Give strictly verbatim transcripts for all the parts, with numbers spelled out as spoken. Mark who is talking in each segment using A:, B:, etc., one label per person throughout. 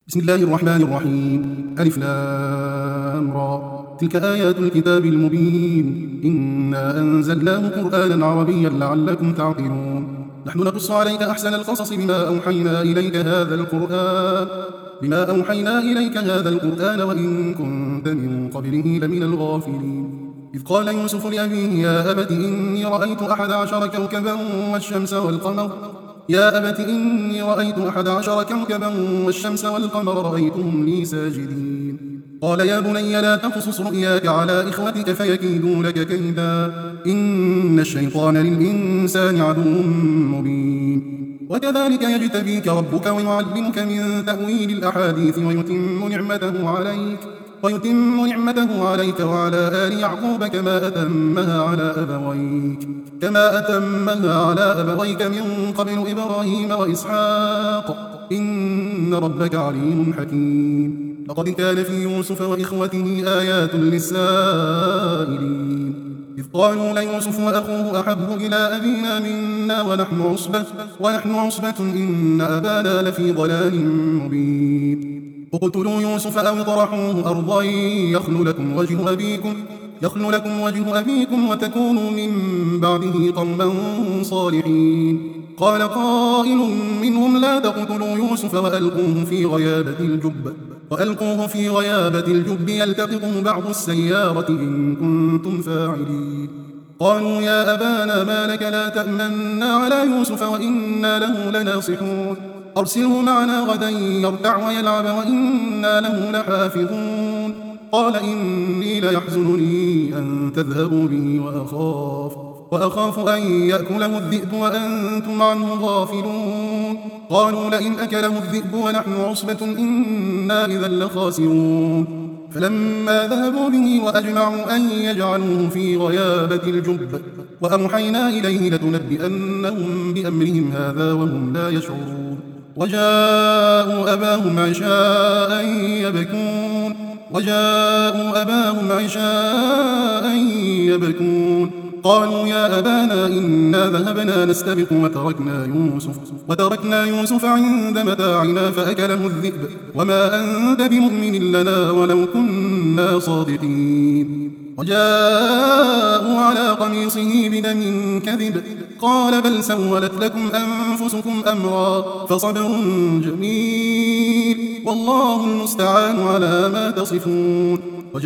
A: بسم الله الرحمن الرحيم. ألف لام را. تلك آيات الكتاب المبين. إنا أنزلناه قرآنا عربيا لعلكم تعقلون. نحن نقص عليك أحسن القصص بما أوحينا إليك هذا القرآن بما أوحينا إليك هذا القرآن وإن كنت من قبله لمن الغافلين. إذ قال يوسف لأبيه يا أبت إني رأيت أحد عشر كوكبا والشمس والقمر يا أبت إني رأيت أحد عشر كوكبا والشمس والقمر رأيتهم لي ساجدين. قال يا بني لا تقصص رؤياك على إخوتك فيكيدوا لك كيدا إن الشيطان للإنسان عدو مبين. وكذلك يجتبيك ربك ويعلمك من تأويل الأحاديث ويتم نعمته عليك ويتم نعمته عليك وعلى آل يعقوب كما أتمها على أبويك كما أتمها على أبويك من قبل إبراهيم وإسحاق إن ربك عليم حكيم. لقد كان في يوسف وإخوته آيات للسائلين. إذ قالوا ليوسف وأخوه أحب إلى أبينا منا ونحن عصبة ونحن عصبة إن أبانا لفي ضلال مبين. اقتلوا يوسف أو اطرحوه أرضا يخل لكم وجه أبيكم يخل لكم وجه أبيكم وتكونوا من بعده قوما صالحين. قال قائل منهم لا تقتلوا يوسف وألقوه في غيابة الجب وألقوه في غيابة الجب يلتقطه بعض السيارة إن كنتم فاعلين. قالوا يا أبانا ما لك لا تأمنا على يوسف وإنا له لناصحون أرسله معنا غدا يرتع ويلعب وإنا له لحافظون. قال إني ليحزنني أن تذهبوا به وأخاف وأخاف أن يأكله الذئب وأنتم عنه غافلون. قالوا لئن أكله الذئب ونحن عصبة إنا إذا لخاسرون. فلما ذهبوا به وأجمعوا أن يجعلوه في غيابة الجب وأوحينا إليه لتنبئنهم بأمرهم هذا وهم لا يشعرون. وجاءوا أباهم عشاء يبكون وجاءوا أباهم عشاء يبكون. قالوا يا أبانا إنا ذهبنا نستبق وتركنا يوسف وتركنا يوسف عند متاعنا فأكله الذئب وما أنت بمؤمن لنا ولو كنا صادقين. وجاءوا على قميصه بدم كذب قال بل سولت لكم أنفسكم أمرا فصبر جميل والله المستعان على ما تصفون.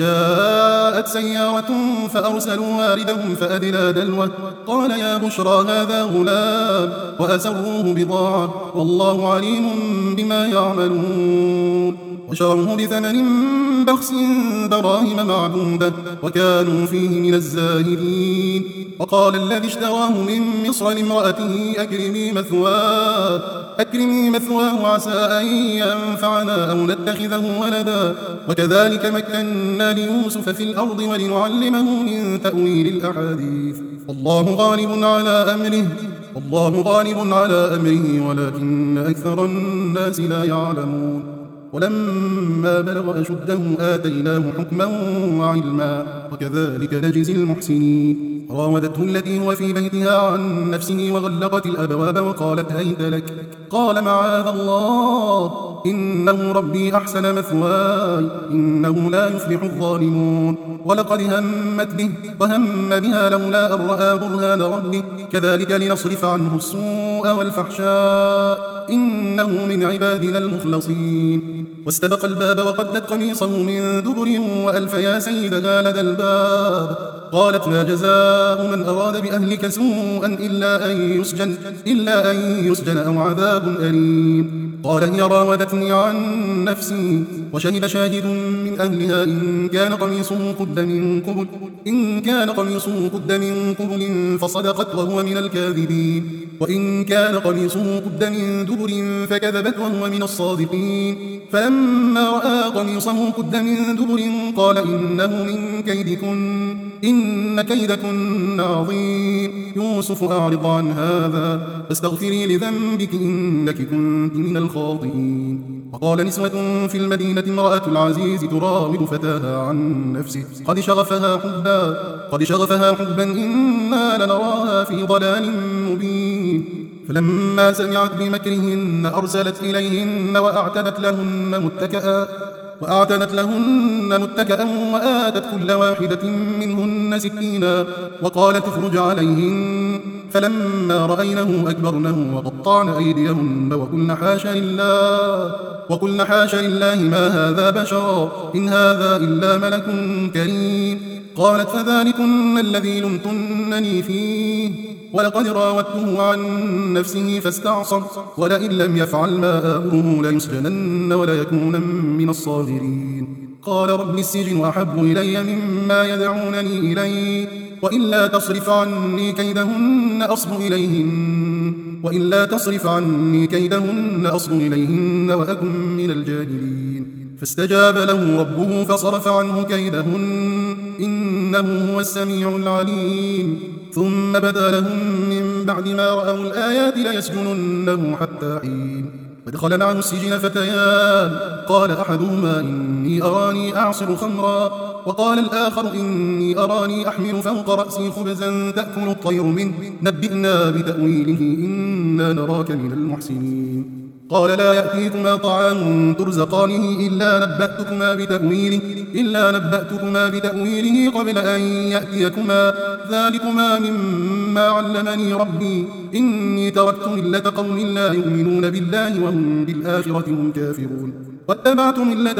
A: وجاءت سيارة فأرسلوا واردهم فأدلى دلوه قال يا بشرى هذا غلام وأسروه بضاعة والله عليم بما يعملون. وشروه بثمن بخس دراهم معدودة وكانوا فيه من الزاهدين. وقال الذي اشتراه من مصر لامرأته أكرمي مثواه أكرمي مثواه عسى أن ينفعنا أو نتخذه ولدا وكذلك مكنا ليوسف في الأرض ولنعلمه من تأويل الأحاديث والله غالب على أمره والله غالب على أمره ولكن أكثر الناس لا يعلمون. ولما بلغ أشده آتيناه حكما وعلما وكذلك نجزي المحسنين. راودته التي هو في بيتها عن نفسه وغلقت الأبواب وقالت هيت لك قال معاذ الله إنه ربي أحسن مثواي إنه لا يفلح الظالمون. ولقد همت به وهم بها لولا أن رأى برهان ربه كذلك لنصرف عنه السوء والفحشاء إنه من عبادنا المخلصين. واستبق الباب وقدت قميصه من دبر وألف يا سيدها لدى الباب قالت ما جزاء من أراد بأهلك سوءا إلا أن يسجن إلا أن يسجن أو عذاب أليم. قال هي راودتني عن نفسي وشهد شاهد من أهلها إن كان قميصه قد من قبل إن كان قميصه قد من قبل فصدقت وهو من الكاذبين وإن كان قميصه قد من دبر فكذبت وهو من الصادقين. فلما رأى قميصه قد من دبر قال إنه من كيدكن إن كيدكن عظيم. يوسف أعرض عن هذا فاستغفري لذنبك إنك كنت من الخاطئين. وقال نسوة في المدينة امرأة العزيز تراود فتاها عن نفسه قد شغفها حبا قد شغفها حبا إنا لنراها في ضلال مبين. فلما سمعت بمكرهن أرسلت إليهن وأعتدت لهن متكئا وأعتدت لهن متكئا وآتت كل واحدة منهن سكينا وقالت اخرج عليهن فلما رأينه أكبرنه وقطعن أيديهن وقلن حاش لله وقلن حاش لله ما هذا بشرا إن هذا إلا ملك كريم. قالت فذلكن الذي لمتنني فيه ولقد راودته عن نفسه فاستعصم ولئن لم يفعل ما آمره ليسجنن وليكونن من الصاغرين. قال رب السجن أحب إلي مما يدعونني إليه وإلا تصرف عني كيدهن أصب إليهن وإلا تصرف عني كيدهن أصب إليهن وأكن من الجاهلين. فاستجاب له ربه فصرف عنه كيدهن إنه هو السميع العليم. ثم بدا لهم من بعد ما رأوا الآيات ليسجننه حتى حين. فدخل معه السجن فتيان قال أحدهما إني أراني أعصر خمرا وقال الآخر إني أراني أحمل فوق رأسي خبزا تأكل الطير منه نبئنا بتأويله إنا نراك من المحسنين. قال لا يأتيكما طعام ترزقانه إلا نبأتكما بتأويله إلا نبأتكما بتأويله قبل أن يأتيكما ذلكما مما علمني ربي إني تركت ملة قوم لا يؤمنون بالله وهم بالآخرة هم كافرون واتبعت ملة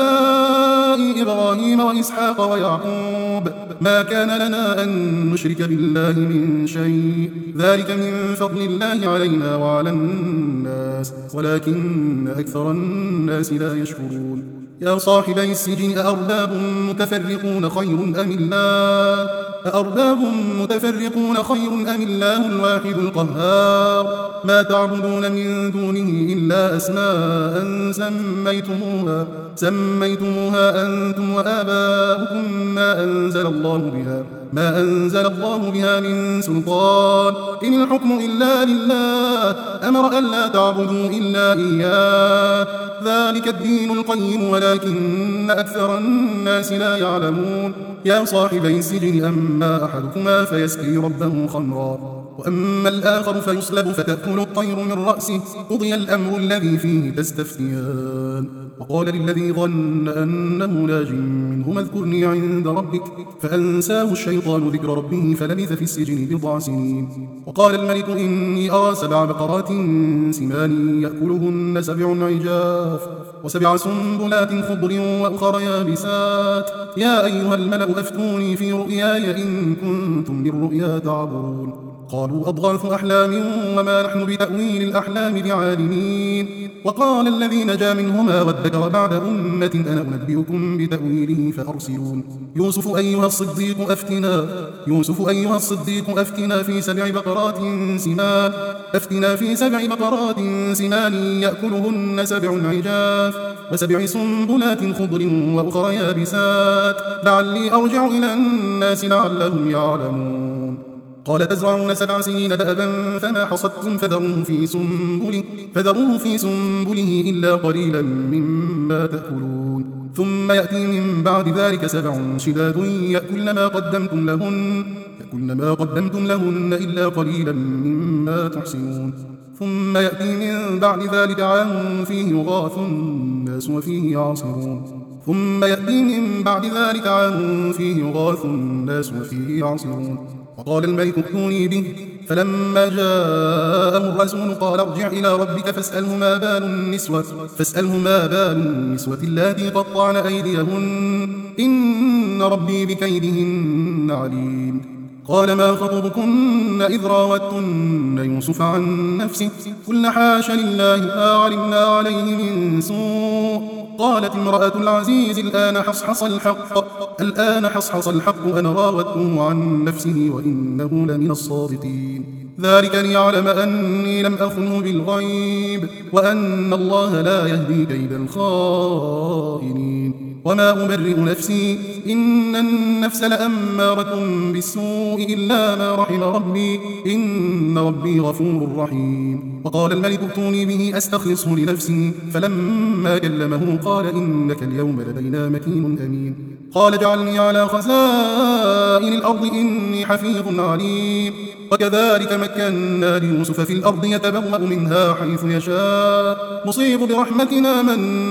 A: آبائي إبراهيم وإسحاق ويعقوب ما كان لنا أن نشرك بالله من شيء ذلك من فضل الله علينا وعلى الناس ولكن أكثر الناس لا يشكرون. يا صاحبي السجن أأرباب متفرقون خير أم الله أأرباب متفرقون خير أم الله الواحد القهار ما تعبدون من دونه إلا أسماء سميتموها سميتموها أنتم وآباؤكم ما أنزل الله بها ما أنزل الله بها من سلطان إن الحكم إلا لله أمر ألا تعبدوا إلا إياه ذلك الدين القيم ولكن أكثر الناس لا يعلمون. يا صاحبي السجن أما أحدكما فيسقي ربه خمرا وأما الآخر فيصلب فتأكل الطير من رأسه قضي الأمر الذي فيه تستفتيان. وقال للذي ظن أنه ناج منهما اذكرني عند ربك فأنساه الشيطان ذكر ربه فلبث في السجن بضع سنين. وقال الملك إني أرى سبع بقرات سمان يأكلهن سبع عجاف وسبع سنبلات خضر وأخر يابسات يا أيها الملأ أفتوني في رؤياي إن كنتم للرؤيا تعبرون. قالوا أضغاث أحلام وما نحن بتأويل الأحلام بعالمين. وقال الذي نجا منهما وادكر بعد أمة أنا أنبئكم بتأويله فأرسلون. يوسف أيها الصديق أفتنا يوسف أيها الصديق أفتنا في سبع بقرات سمان أفتنا في سبع بقرات سمان يأكلهن سبع عجاف وسبع سنبلات خضر وأخر يابسات لعلي أرجع إلى الناس لعلهم يعلمون. قال تزرعون سبع سنين دأبا فما حصدتم فذروه في سنبله فذروه في سنبله إلا قليلا مما تأكلون ثم يأتي من بعد ذلك سبع شداد يأكلن ما قدمتم لهن يأكلن ما قدمتم لهن إلا قليلا مما تحسنون. ثم يأتي من بعد ذلك عام فيه يغاث الناس وفيه يعصرون ثم يأتي من بعد ذلك عام فيه يغاث الناس وفيه يعصرون. وقال الملك ائتوني به فلما جاءه الرسول قال ارجع إلى ربك فاسأله ما بال النسوة فاسأله ما بال النسوة اللاتي قطعن أيديهن إن ربي بكيدهن عليم. قال ما خطبكن إذ راوتن يوسف عن نفسه قلنا حاش لله ما علمنا عليه من سوء. قالت امرأة العزيز الآن حصحص الحق الآن حصحص الحق أنا راودته عن نفسه وإنه لمن الصادقين. ذلك ليعلم أني لم أخنه بالغيب وأن الله لا يهدي كيد الخائنين. وما أبرئ نفسي إن النفس لأمارة بالسوء إلا ما رحم ربي إن ربي غفور رحيم. وقال الملك ائتوني به أستخلصه لنفسي فلما كلمه قال إنك اليوم لدينا مكين أمين. قال اجعلني على خزائن الأرض إني حفيظ عليم. وكذلك مكنا ليوسف في الأرض يتبوأ منها حيث يشاء نصيب برحمتنا من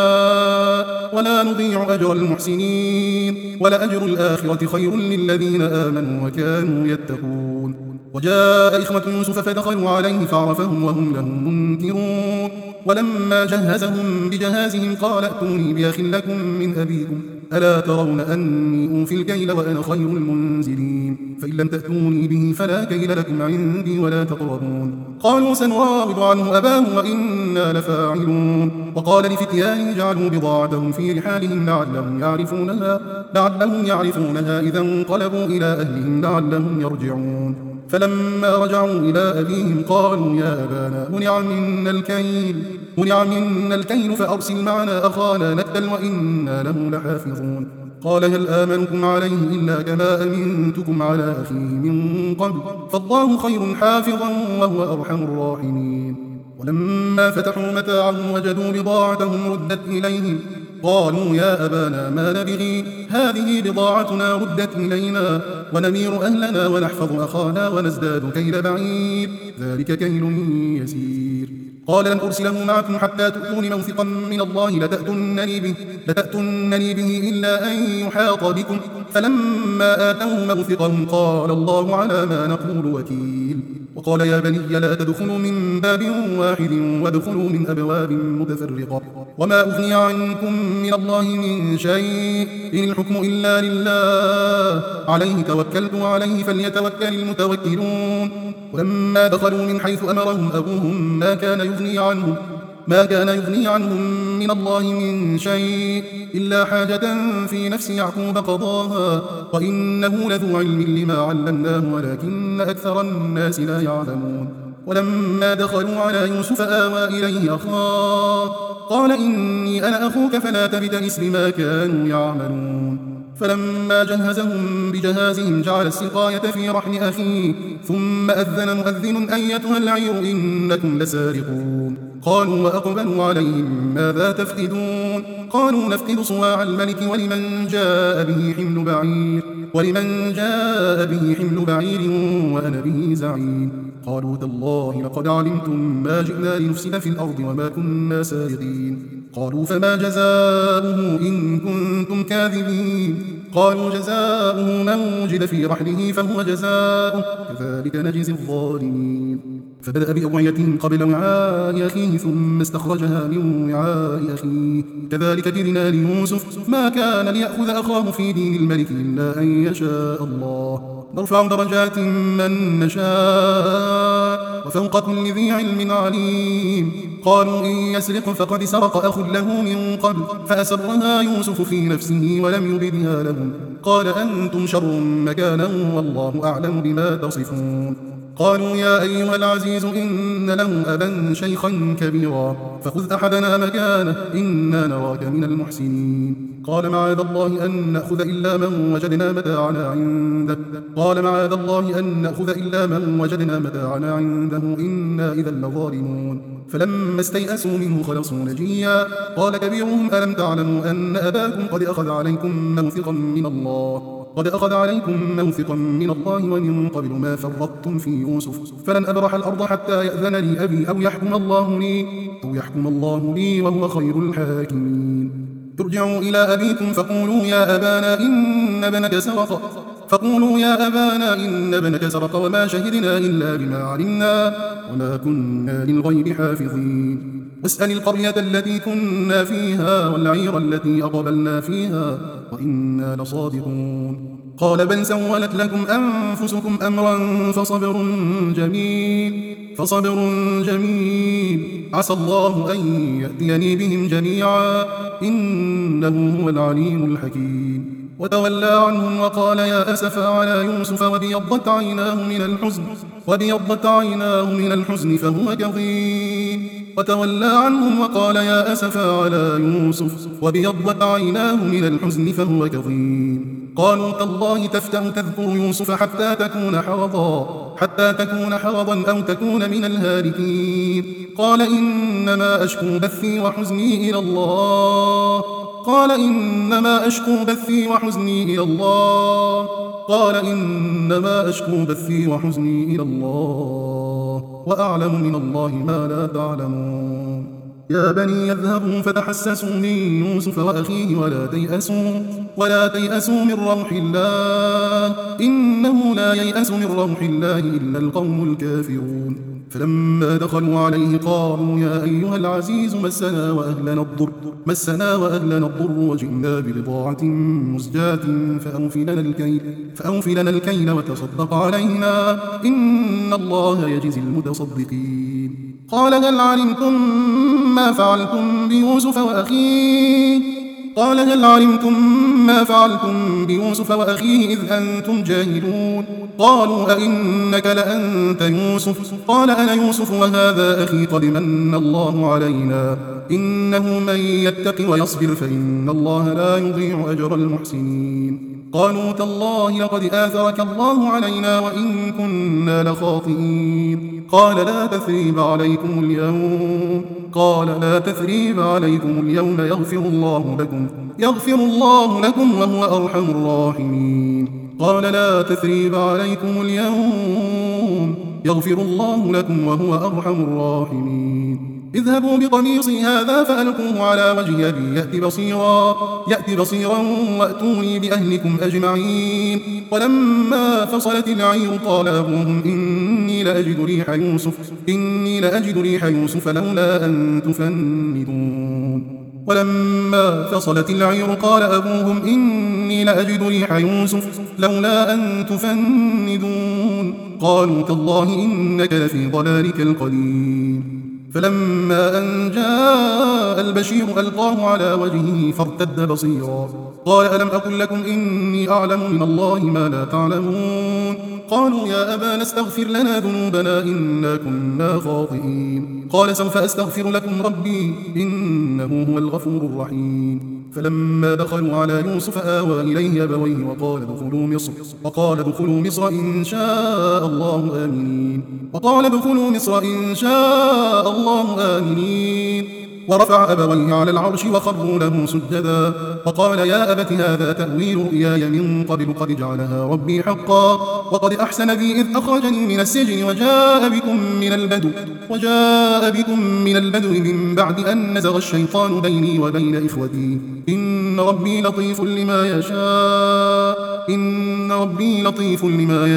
A: نشاء ولا نضيع أجر المحسنين ولأجر الآخرة خير للذين آمنوا وكانوا يتقون. وجاء إخوة يوسف فدخلوا عليه فعرفهم وهم له منكرون ولما جهزهم بجهازهم قال ائتوني بأخ لكم من أبيكم ألا ترون أني أوفي الكيل وأنا خير المنزلين فإن لم تأتوني به فلا كيل لكم عندي ولا تقربون. قالوا سنراود عنه أباه وإنا لفاعلون. وقال لفتيانه جعلوا بضاعتهم في رحالهم لعلهم يعرفونها لعلهم يعرفونها إذا انقلبوا إلى أهلهم لعلهم يرجعون. فلما رجعوا إلى أبيهم قالوا يا أبانا منع منا الكيل منع منا الكيل فأرسل معنا أخانا نكتل وإنا له لحافظون. قال هل آمنكم عليه إلا كما أمنتكم على أخيه من قبل فالله خير حافظا وهو أرحم الراحمين. ولما فتحوا متاعهم وجدوا بضاعتهم ردت إليهم قالوا يا أبانا ما نبغي هذه بضاعتنا ردت إلينا ونمير أهلنا ونحفظ أخانا ونزداد كيل بعير ذلك كيل يسير. قال لن أرسله معكم حتى تؤتون موثقا من الله لتأتونني به, لتأتونني به إلا أن يحاط بكم فلما آتوه موثقهم قال الله على ما نقول وكيل. وقال يا بني لا تدخلوا من باب واحد وادخلوا من أبواب متفرقة وما أغني عنكم من الله من شيء إن الحكم إلا لله عليه توكلت وعليه فليتوكل المتوكلون. ولما دخلوا من حيث أمرهم أبوهم ما كان يغني عنهم ما كان يغني عنهم من الله من شيء إلا حاجة في نفس يعقوب قضاها وإنه لذو علم لما علمناه ولكن أكثر الناس لا يعلمون. ولما دخلوا على يوسف آوى إليه أخاه قال إني أنا أخوك فلا تبتئس بما كانوا يعملون. فلما جهزهم بجهازهم جعل السقاية في رحل أخيه ثم أذن مؤذن أيتها العير إنكم لسارقون. قالوا وأقبلوا عليهم ماذا تفقدون قالوا نفقد صواع الملك ولمن جاء به حمل بعير ولمن جاء به حمل بعير وأنا به زعيم. قالوا تالله لقد علمتم ما جئنا لنفسد في الأرض وما كنا سارقين. قالوا فما جزاؤه إن كنتم كاذبين قالوا جزاؤه من وجد في رحله فهو جزاؤه كذلك نجزي الظالمين. فبدأ بأوعيتهم قبل وعاء أخيه ثم استخرجها من وعاء أخيه كذلك كدنا ليوسف ما كان ليأخذ أخاه في دين الملك إلا أن يشاء الله نرفع درجات من نشاء وفوق كل ذي علم عليم. قالوا إن يسرق فقد سرق أخ له من قبل فأسرها يوسف في نفسه ولم يبدها لهم قال أنتم شر مكانا والله أعلم بما تصفون. قالوا يا أيها العزيز إن له أبا شيخا كبيرا فخذ أحدنا مكانه إنا نراك من المحسنين. قال معاذ الله أن نأخذ إلا من وجدنا متاعنا عنده قال معاذ الله أن نأخذ إلا من وجدنا متاعنا عنده إنا إذا لظالمون. فلما استيئسوا منه خلصوا نجيا قال كبيرهم ألم تعلموا أن أباكم قد أخذ عليكم موثقا من الله قد أخذ عليكم موثقا من الله ومن قبل ما فرطتم في يوسف فلن أبرح الأرض حتى يأذن لي أبي أو يحكم الله لي أو يحكم الله لي وهو خير الحاكمين. ارجعوا إلى أبيكم فقولوا يا أبانا إن ابنك سرق فقولوا يا أبانا إن ابنك سرق وما شهدنا إلا بما علمنا وما كنا للغيب حافظين. واسأل القرية التي كنا فيها والعير التي أقبلنا فيها وإنا لصادقون. قال بل سولت لكم أنفسكم أمرا فصبر جميل فصبر جميل عسى الله أن يأتيني بهم جميعا إنه هو العليم الحكيم. وتولى عنهم وقال يا أسفا على يوسف وبيضت عيناه من الحزن وبيضت عيناه من الحزن فهو كظيم. وتولى عنهم وقال يا أسفا على يوسف وبيضت عيناه من الحزن فهو كظيم. قالوا تالله تفتأ تذكر يوسف حتى تكون حرضا حتى تكون حرضا أو تكون من الهالكين. قال إنما أشكو بثي وحزني إلى الله قال إنما أشكو بثي وحزني إلى الله قال إنما أشكو بثي وحزني إلى الله وأعلم من الله ما لا تعلمون. يا بني يذهبوا فتحسسوا من يوسف وأخيه ولا تيأسوا ولا تيأسوا من روح الله إنه لا ييأس من روح الله إلا القوم الكافرون. فلما دخلوا عليه قالوا يا أيها العزيز مسنا وأهلنا الضر مسنا وأهلنا الضر وجئنا ببضاعة مزجاة فأوف لنا الكيل فأوف لنا الكيل وتصدق علينا إن الله يجزي المتصدقين. قال هل علمتم ما فعلتم بيوسف وأخيه قال هل علمتم ما فعلتم بيوسف وأخيه إذ أنتم جاهلون. قالوا أئنك لأنت يوسف قال أنا يوسف وهذا أخي قد من الله علينا إنه من يتق ويصبر فإن الله لا يضيع أجر المحسنين. قالوا تالله لقد آثرك الله علينا وإن كنا لخاطئين. قال لا تثريب عليكم اليوم قال لا تثريب عليكم اليوم يغفر الله لكم يغفر الله لكم وهو أرحم الراحمين. قال لا تثريب عليكم اليوم يغفر الله لكم وهو أرحم الراحمين. اذهبوا بقميصي هذا فألقوه على وجه أبي يأت بصيرا يأت بصيرا وأتوني بأهلكم أجمعين. ولما فصلت العير قال أبوهم إني لأجد ريح يوسف إني لأجد ريح يوسف لولا أن تفندون. ولما فصلت العير قال أبوهم إني لأجد ريح يوسف لولا أن تفندون. قالوا تالله إنك لفي ضلالك القديم. فلما أن جاء البشير ألقاه على وجهه فارتد بصيرا قال ألم أقل لكم إني أعلم من الله ما لا تعلمون. قالوا يا أبانا استغفر لنا ذنوبنا إنا كنا خاطئين. قال سوف أستغفر لكم ربي إنه هو الغفور الرحيم. فلما دخلوا على يوسف آوى إليه أبويه وقال ادخلوا مصر وقال ادخلوا مصر إن شاء الله آمنين وقال ادخلوا مصر إن شاء الله آمنين. ورفع أبويه على العرش وخروا له سجدا وقال يا أبت هذا تأويل رؤياي من قبل قد جعلها ربي حقا وقد أحسن بي إذ أخرجني من السجن وجاء بكم من البدو وجاء بكم من البدو من بعد أن نزغ الشيطان بيني وبين إخوتي إن ربي لطيف لما يشاء إن ربي لطيف لما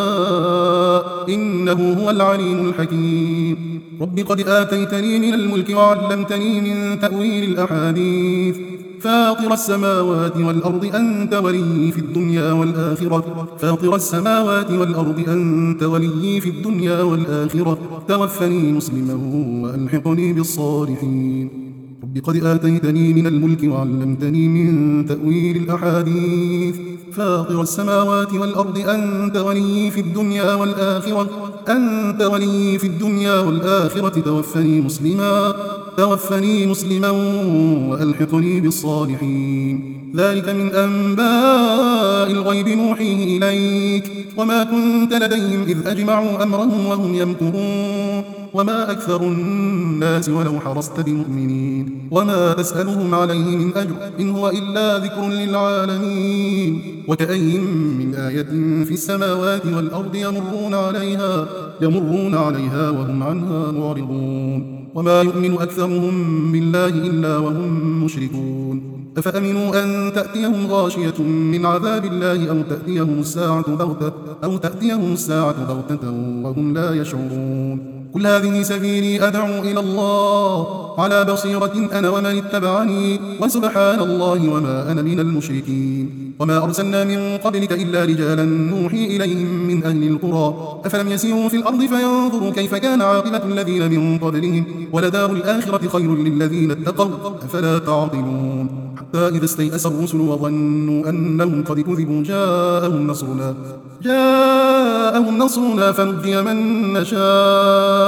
A: يشاء إنه هو العليم الحكيم. رب قد آتيتني من الملك وعلمتني من تأويل الأحاديث فاطر السماوات والأرض أنت ولي في الدنيا والآخرة فاطر السماوات والأرض أنت ولي في الدنيا والآخرة توفني مسلما وألحقني بالصالحين. رب قد آتيتني من الملك وعلمتني من تأويل الأحاديث فاطر السماوات والأرض أنت ولي في الدنيا والآخرة أنت ولي في الدنيا والآخرة توفني مسلما توفني مسلما وألحقني بالصالحين. ذلك من أنباء الغيب نوحيه إليك وما كنت لديهم إذ أجمعوا أمرهم وهم يمكرون وما أكثر الناس ولو حرصت بمؤمنين وما تسألهم عليه من أجر إن هو إلا ذكر للعالمين. وكأين من آية في السماوات والأرض يمرون عليها يمرون عليها وهم عنها معرضون وما يؤمن أكثرهم بالله إلا وهم مشركون. أفأمنوا أن تأتيهم غاشية من عذاب الله أو تأتيهم الساعة بغتة أو تأتيهم الساعة بغتة وهم لا يشعرون. قل هذه سبيلي أدعو إلى الله على بصيرة أنا ومن اتبعني وسبحان الله وما أنا من المشركين. وما أرسلنا من قبلك إلا رجالا نوحي إليهم من أهل القرى أفلم يسيروا في الأرض فينظروا كيف كان عاقبة الذين من قبلهم ولدار الآخرة خير للذين اتقوا أفلا تعقلون. حتى إذا استيأس الرسل وظنوا أنهم قد كذبوا جاءهم نصرنا جاءهم نصرنا فنجي من نشاء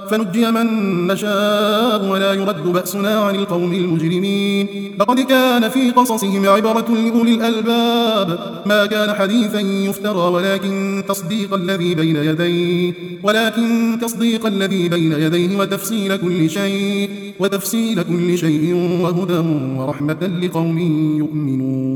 A: فنجي من نشاء ولا يرد بأسنا عن القوم المجرمين. لقد كان في قصصهم عبرة لأولي الألباب ما كان حديثا يفترى ولكن تصديق الذي بين يديه ولكن تصديق الذي بين يديه وتفصيل كل شيء وتفصيل كل شيء وهدى ورحمة لقوم يؤمنون.